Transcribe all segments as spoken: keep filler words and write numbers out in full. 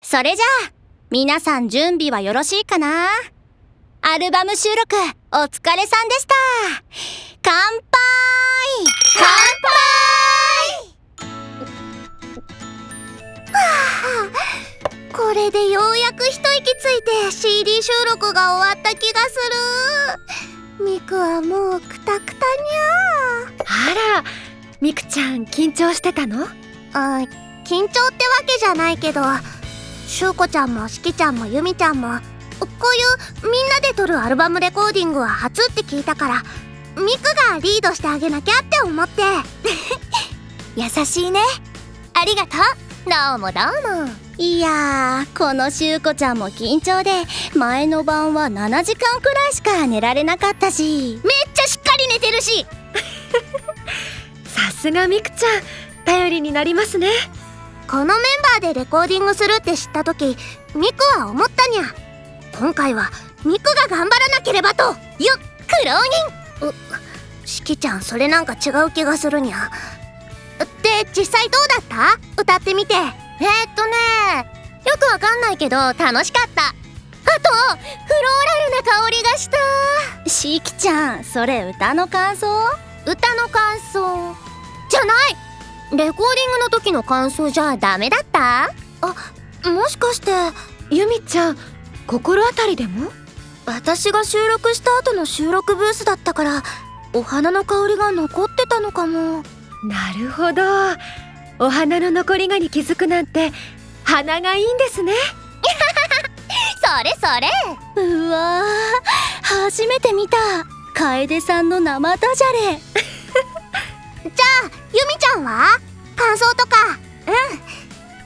それじゃあ皆さん準備はよろしいかな。アルバム収録お疲れさんでした。乾杯乾杯はあ、これでようやく一息ついて シーディー 収録が終わった気がする。ミクはもうクタクタにゃ。 あら、ミクちゃん緊張してたの？ あ、緊張ってわけじゃないけど、しゅうこちゃんもしきちゃんもゆみちゃんもこういうみんなで撮るアルバムレコーディングは初って聞いたから、ミクがリードしてあげなきゃって思って優しいね。ありがとう。どうもどうも。いやー、このしゅうこちゃんも緊張で前の晩はななじかんくらいしか寝られなかったし、めっちゃしっかり寝てるしさすがミクちゃん、頼りになりますね。 このメンバーでレコーディングするって知った時、ミクは思ったにゃ。今回はミクが頑張らなければと。よっ、苦労人。う、しきちゃんそれなんか違う気がするにゃ。で、実際どうだった？歌ってみて。えー、っとねよくわかんないけど楽しかった。あとフローラルな香りがした。しきちゃん、それ歌の感想？歌の感想じゃない。レコーディングの時の感想じゃダメだった？あ、もしかしてゆみちゃん、心当たりでも？ 私が収録した後の収録ブースだったからお花の香りが残ってたのかも。 なるほど、お花の残りがに気づくなんて鼻がいいんですねそれそれ。うわー、初めて見た楓さんの生ダジャレじゃあゆみちゃんは感想とか？うん、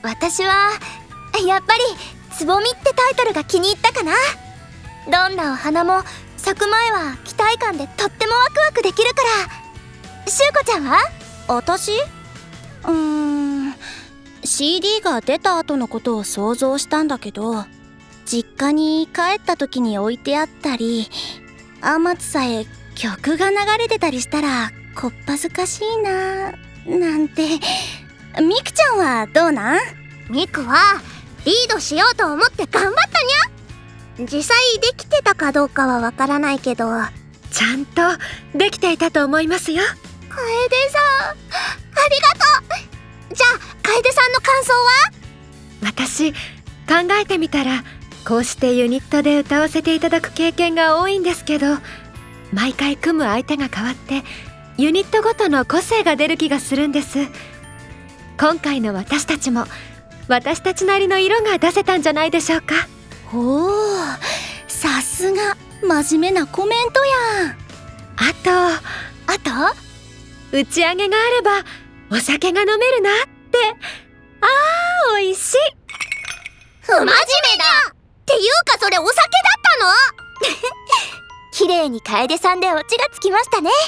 私はやっぱりつぼみってタイトルが気に入ったかな。どんなお花も咲く前は期待感でとってもワクワクできるから。しゅうこちゃんは？私？うーん シーディー が出た後のことを想像したんだけど、実家に帰った時に置いてあったり、あまつさえ曲が流れてたりしたらこっぱずかしいななんて。ミクちゃんはどうなん？ミクはリードしようと思って頑張ったにゃ。実際できてたかどうかはわからないけど、 ちゃんとできていたと思いますよ。 楓さん、ありがとう。じゃあ楓さんの感想は？ 私、考えてみたらこうしてユニットで歌わせていただく経験が多いんですけど、毎回組む相手が変わってユニットごとの個性が出る気がするんです。今回の私たちも私たちなりの色が出せたんじゃないでしょうか。 おー、さすが真面目なコメントやん。 あとあと打ち上げがあればお酒が飲めるなって。あー、おいしい。 不真面目だっていうか、それお酒だったの綺麗に楓さんでオチがつきましたね。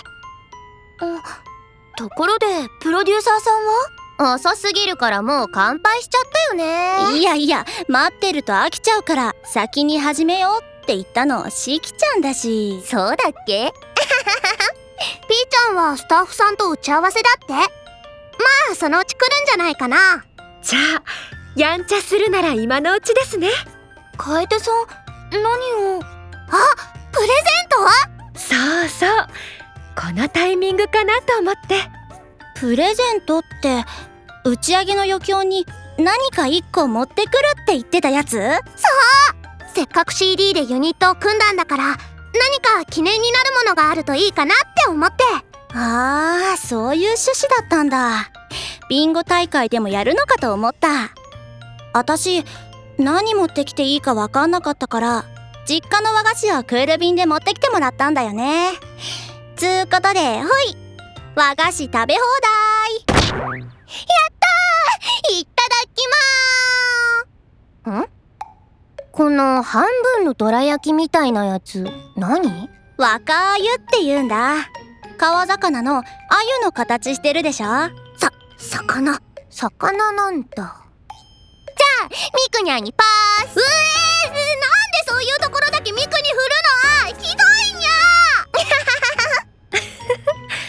ところでプロデューサーさんは？遅すぎるからもう乾杯しちゃったよね。いやいや、待ってると飽きちゃうから先に始めようって言ったのしきちゃんだし。そうだっけピーちゃんはスタッフさんと打ち合わせだって。まあそのうち来るんじゃないかな。 じゃあやんちゃするなら今のうちですね。 楓さん、何を？あ、プレゼント？ そうそう、このタイミングかなと思って。 プレゼントって打ち上げの余興に何かいっこ持ってくるって言ってたやつ？そう、せっかく シーディー でユニットを組んだんだから何か記念になるものがあるといいかなって思って。ああ、そういう趣旨だったんだ。ビンゴ大会でもやるのかと思った。私何持ってきていいか分かんなかったから実家の和菓子をクール便で持ってきてもらったんだよね。つうことで、ほい、和菓子食べ放題。やったー、いただきまーす。ん？この半分のどら焼きみたいなやつ何？若鮎って言うんだ。川魚の鮎の形してるでしょ。さ、魚魚なんだ。じゃあミクニャンにパース。うえー、なんでそういうところだけミクに振るの？ひどいに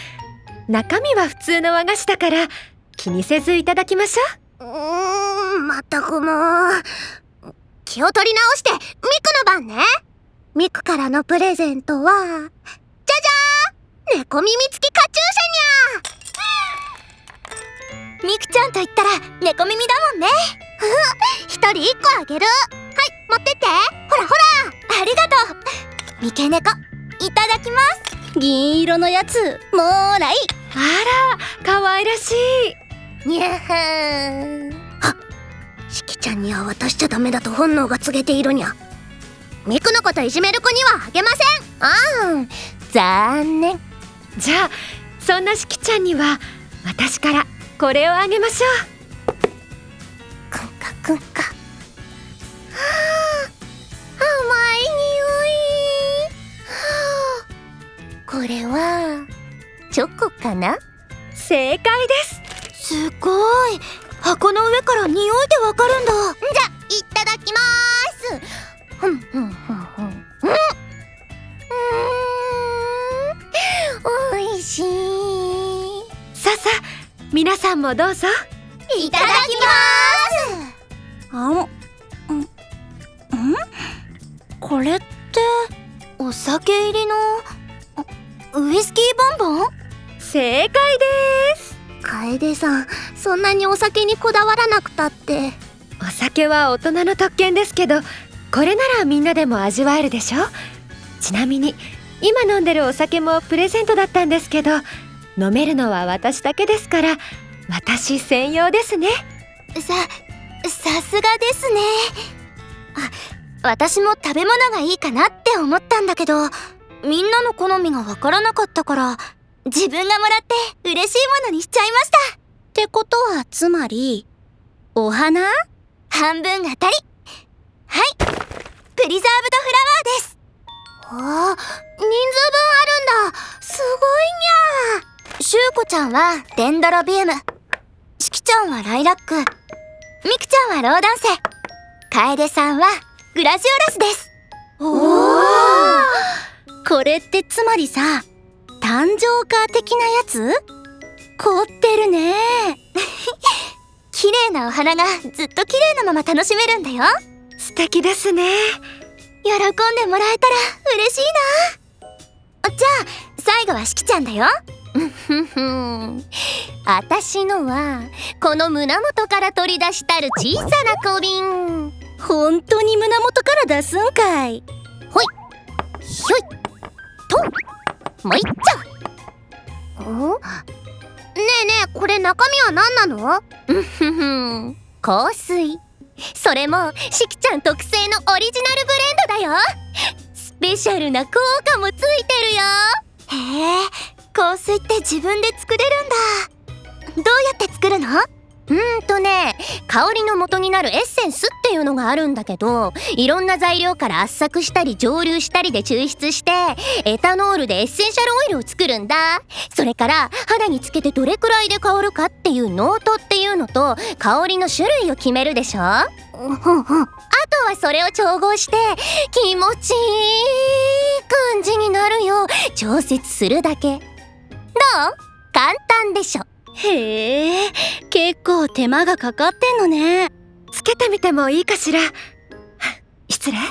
ゃ中身は普通の和菓子だから気にせずいただきましょう。 うーん、ままったくもう。気を取り直してミクの番ね。ミクからのプレゼントは、じゃじゃーん、猫耳付きカチューシャにゃ。ミクちゃんと言ったら猫耳だもんね。一人一個あげる。はい、持ってって。ほらほら。ありがとう。三毛猫、いただきます。銀色のやつ、もーらい。 あら、かわいらしい。 にゃはー。はっ、しきちゃんには渡しちゃダメだと本能が告げているにゃ。ミクのこといじめる子にはあげません。あー、残念。 じゃあそんなしきちゃんには私からこれをあげましょう。 くんかくんか。はあ、甘い匂い。はあ、これはチョコかな。 正解です。 すごい、箱の上から匂いでわかるんだ。じゃ、いただきまーす。ふんふんふんふん。うん、おいしい。 さあさあ、皆さんもどうぞ。 いただきまーす。あん、ん、ん、これってお酒入りのウイスキーボンボン？ 正解です。 楓さん、そんなにお酒にこだわらなくたって。 お酒は大人の特権ですけど、これならみんなでも味わえるでしょ。ちなみに今飲んでるお酒もプレゼントだったんですけど、飲めるのは私だけですから私専用ですね。 さ、さすがですね。あ、私も食べ物がいいかなって思ったんだけど、みんなの好みがわからなかったから自分がもらって嬉しいものにしちゃいました。ってことはつまりお花？半分がたり。はい、プリザーブドフラワーです。ああ、人数分あるんだ。すごいにゃー。シュウコちゃんはデンドロビウム、シキちゃんはライラック、ミクちゃんはローダンセ、楓さんはグラジオラスです。おお、これってつまりさ、誕生花的なやつ？凝ってるね。綺麗なお花がずっと綺麗なまま楽しめるんだよ。 素敵ですね。 喜んでもらえたら嬉しいな。じゃあ最後はしきちゃんだよ。ふんふん。あたしのはこの胸元から取り出したる小さな小瓶。ほんとに胸元から出すんかい。ほいひょいと、もういっちょ。ん？ねえねえ、これ中身は何なの？ふふふん、香水。それもしきちゃん特製のオリジナルブレンドだよ。スペシャルな効果もついてるよ。へえ、香水って自分で作れるんだ。どうやって作るの？うーんとね、香りの元になるエッセンスっていうのがあるんだけど、いろんな材料から圧搾したり蒸留したりで抽出して、エタノールでエッセンシャルオイルを作るんだ。それから肌につけてどれくらいで香るかっていうノートっていうのと、香りの種類を決めるでしょ。あとはそれを調合して気持ちいい感じになるよう調節するだけ。どう？簡単でしょ。へえ、結構手間がかかってんのね。 つけてみてもいいかしら。失礼。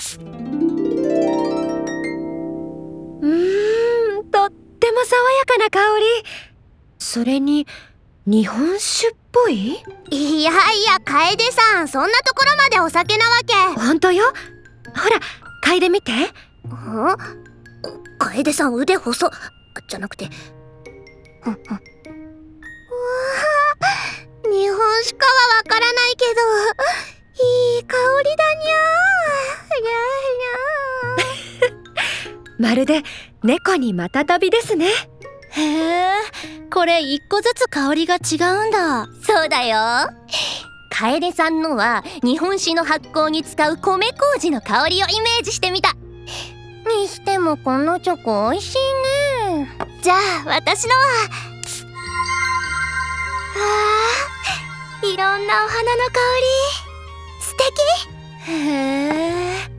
うーん、とっても爽やかな香り。それに日本酒っぽい？ いやいや、楓さん、そんなところまでお酒なわけ。 ほんとよ。ほら、嗅いでみて。ん？ 楓さん腕細じゃなくて、うんうん、うわー、日本酒かはわからないけどいい香りだにゃー。にゃーにゃー。 まるで猫にまたたびですね。 へえ、これ一個ずつ香りが違うんだ。そうだよ。楓さんのは日本酒の発酵に使う米麹の香りをイメージしてみた。にしてもこのチョコ美味しいね。じゃあ私のは、あー、いろんなお花の香り素敵。へえ。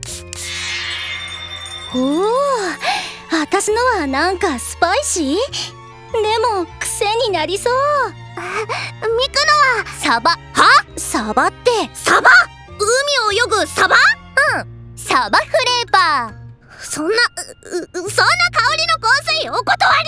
おお、私のはなんかスパイシー？でも癖になりそう。ミクのはサバ。は？ サバって、サバ？海を泳ぐサバ？うん、サバフレーバー。そんな、う、う、そんな香りの香水お断り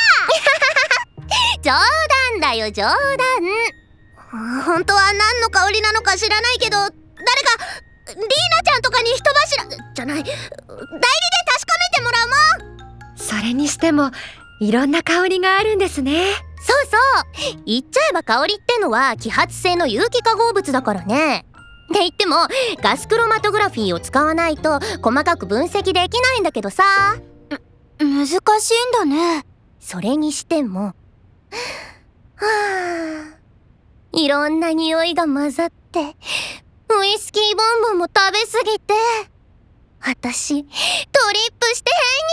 にゃ冗談だよ、冗談。本当は何の香りなのか知らないけど、誰かリーナちゃんとかに人柱じゃない、代理で確かめてもらうもん。 それにしてもいろんな香りがあるんですね。 そうそう、言っちゃえば香りってのは揮発性の有機化合物だからね。って言ってもガスクロマトグラフィーを使わないと細かく分析できないんだけどさ。難しいんだね。それにしてもはあ、いろんな匂いが混ざってウイスキーボンボンも食べすぎて私トリップして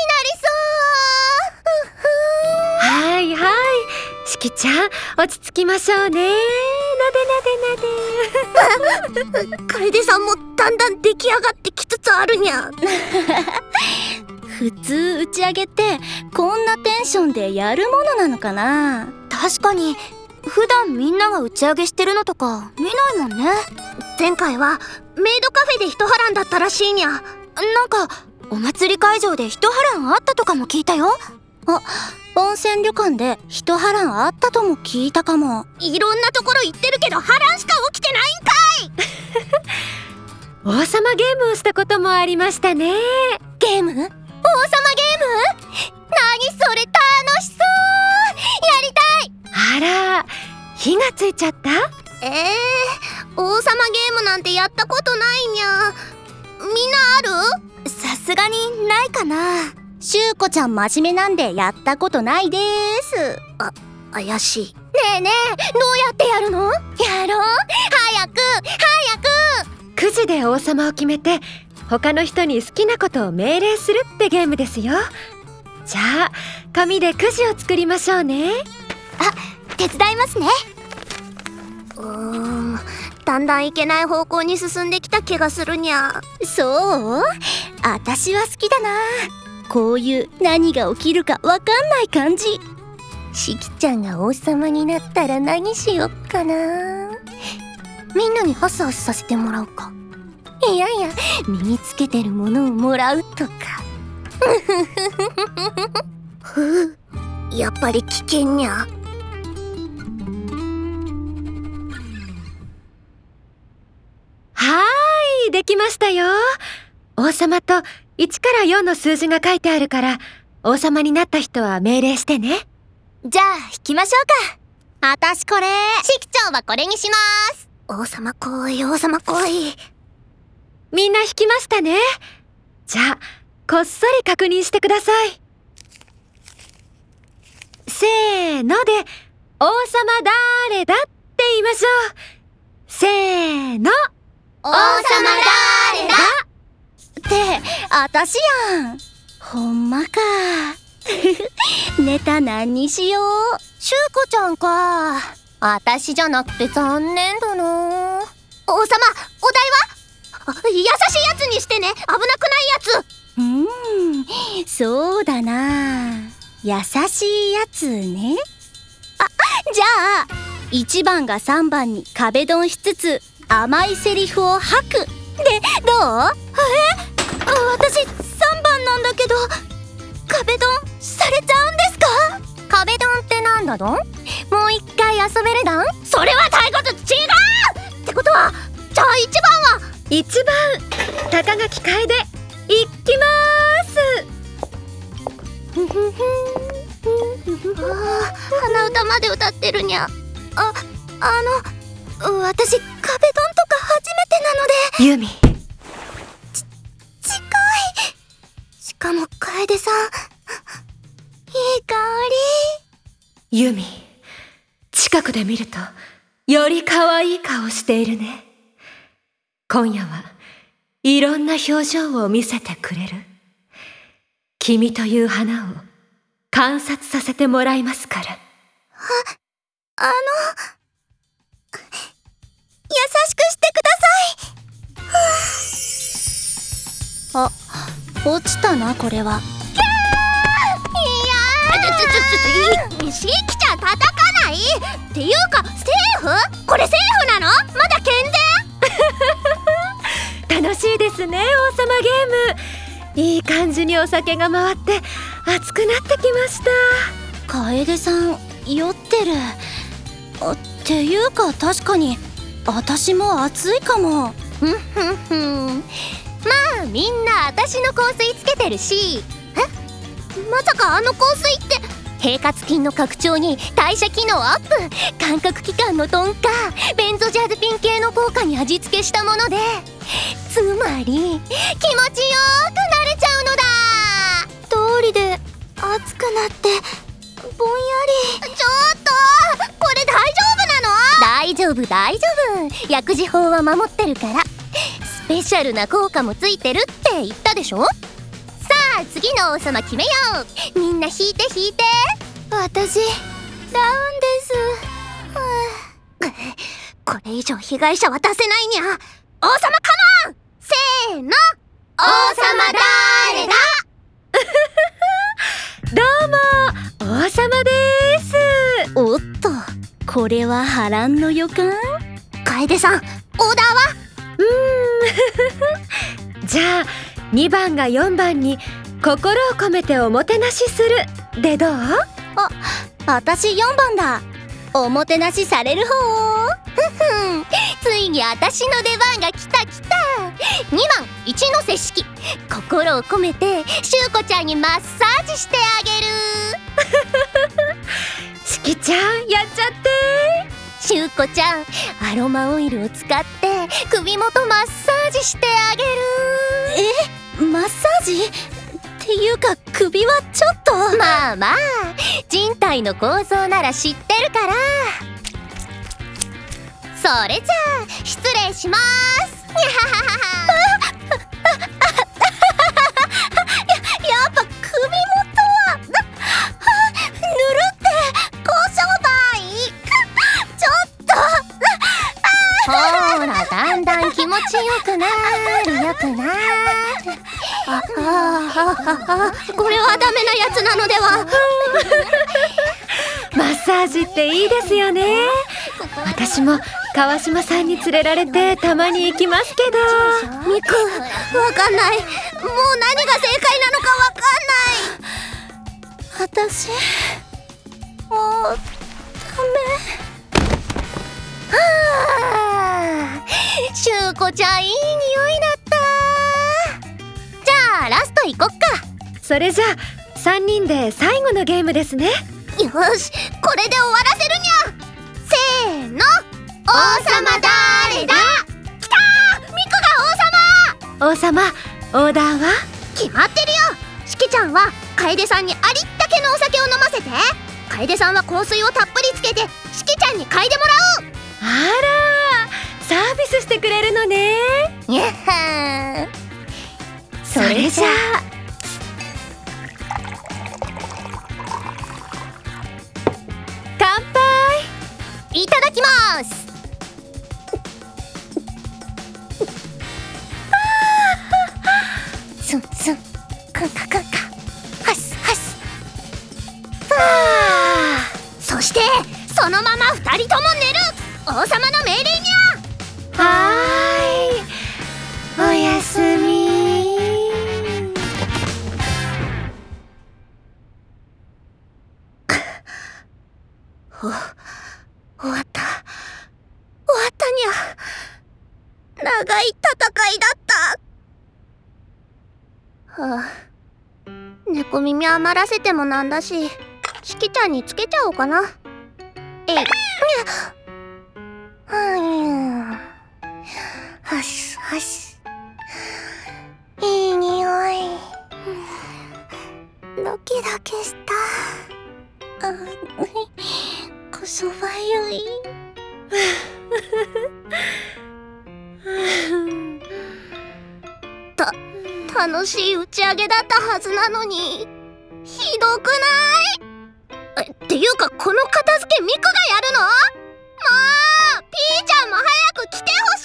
変になりそう。 はいはい、しきちゃん落ち着きましょうね。なでなでなで楓さんもだんだん出来上がってきつつあるにゃ普通打ち上げってこんなテンションでやるものなのかな。確かに普段みんなが打ち上げしてるのとか見ないもんね。前回はメイドカフェで一波乱だったらしいにゃ。なんかお祭り会場で一波乱あったとかも聞いたよ。あ、温泉旅館で一波乱あったとも聞いたかも。いろんなところ行ってるけど波乱しか起きてないんかい王様ゲームをしたこともありましたね。 ゲーム？王様ゲーム？何それ、楽しそう。やりたい。 あら、火がついちゃった？ えー、王様ゲームなんてやったことないにゃ。みんなある？さすがにないかな。しゅうこちゃん真面目なんでやったことないです。あ、怪しい。ねえねえ、どうやってやるの？やろう。早く早く。 くじで王様を決めて他の人に好きなことを命令するってゲームですよ。じゃあ紙でくじを作りましょうね。 あ、手伝いますね。うーん、だんだんいけない方向に進んできた気がするにゃ。そう？私は好きだな。こういう何が起きるかわかんない感じ。しきちゃんが王様になったら何しよっかな。みんなにハスハスさせてもらうか。いやいや、身につけてるものをもらうとか。ふう、やっぱり危険にゃ。 はーい、できましたよ。王様といちからよんの数字が書いてあるから王様になった人は命令してね。 じゃあ引きましょうか。あたしこれ。しきちゃんはこれにします。王様来い、王様来い。 みんな引きましたね。じゃあこっそり確認してください。せーので王様誰だって言いましょう。せーの、 王様誰だってあたしやん。ほんまか。ネタ何にしよう。しゅうこちゃんか。あたしじゃなくて残念だな。王様、お題は？優しいやつにしてね。危なくないやつ。うーん、そうだな。優しいやつね。あ、じゃあいちばんがさんばんに壁ドンしつつ甘いセリフを吐くでどう？え、私さんばんなんだけど壁ドンされちゃうんですか？壁ドンってなんだどん？もう一回遊べるだん？それは太鼓と違うってことは、じゃあいちばんはいちばん高垣楓いきまーす。 あ、鼻歌まで歌ってるにゃ。あ、あの私壁ドンとか初めてなので。 ユミ、 ち、近い。しかも楓さん、いい香り。 ユミ、近くで見るとより可愛い顔しているね。今夜はいろんな表情を見せてくれる。君という花を観察させてもらいますから。 あ、あの優しくしてください。あ、落ちたなこれは。キャー！いやー、ちょちょちょちょ、しきちゃん叩かないっていうか、セーフ？これセーフなの？まだ健全？ 楽しいですね、王様ゲーム。いい感じにお酒が回って熱くなってきました。 楓さん酔ってる。あっていうか確かに私も熱いかも。ふんふんふん。まあみんな私の香水つけてるし。え？まさかあの香水って平滑筋の拡張に代謝機能アップ、感覚器官の鈍化、ベンゾジャズピン系の効果に味付けしたもので、つまり気持ちよーくなれちゃうのだ。通りで熱くなってぼんやり。ちょっとこれ大丈夫なの？大丈夫大丈夫、薬事法は守ってるから。スペシャルな効果もついてるって言ったでしょ。さあ次の王様決めよう。みんな引いて引いて。私ダウンです。これ以上被害者は出せないにゃ。王様カモン。せーの、王様誰だ？ どうも、王様です。 おっと、これは波乱の予感。楓さん、オーダーは？ うーんじゃあにばんがよんばんに心を込めておもてなしするでどう？ あ、私よんばんだ。おもてなしされる方。ふふん、ついに私の出番が来た来た。にばん一ノ瀬四季、心を込めてしゅうこちゃんにマッサージしてあげる。 しきちゃんやっちゃって。 しゅうこちゃん、アロマオイルを使って首元マッサージしてあげる。え、マッサージ？っていうか首はちょっと。まあまあ、人体の構造なら知ってるから。それじゃあ失礼します。にゃはははは。や, やっぱ首元はぬるって交渉杯。ちょっとほーら、だんだん気持ちよくなるよくなる。ああああ、これはダメなやつなのでは。 マッサージっていいですよね。私も川島さんに連れられてたまに行きますけど。 ミク、わかんない。もう何が正解なのかわかんない。私もうダメ。はあ、しゅうこちゃんいい匂いだった。じゃあラスト行こっか。 それじゃあさんにんで最後のゲームですね。 よし、これで終わらせるにゃ。せーの、王様誰だ？きたー！ミクが王様。 王様、オーダーは？ 決まってるよ。しきちゃんは楓さんにありったけのお酒を飲ませて、楓さんは香水をたっぷりつけてしきちゃんに嗅いでもらう。 あら、サービスしてくれるのね。 にゃっはー。 それじゃあ乾杯。 いただきます。スンスン、クンカクンカ、ハスハス。ふあ、そしてそのまま二人とも寝る。王様の命令にゃ。 はーい、おやすみ。 お、終わった。終わったにゃ。長い戦いだった。はあ、猫耳余らせてもなんだし、しきちゃんにつけちゃおうかな。えい。はぁ、はしはし。いい匂い。ドキドキした。あ、こそばゆい。た、楽しい打ち上げだったはずなのに、ひどくない？え、っていうかこの片付けミクがやるの？もうピーちゃんも早く来てほしい。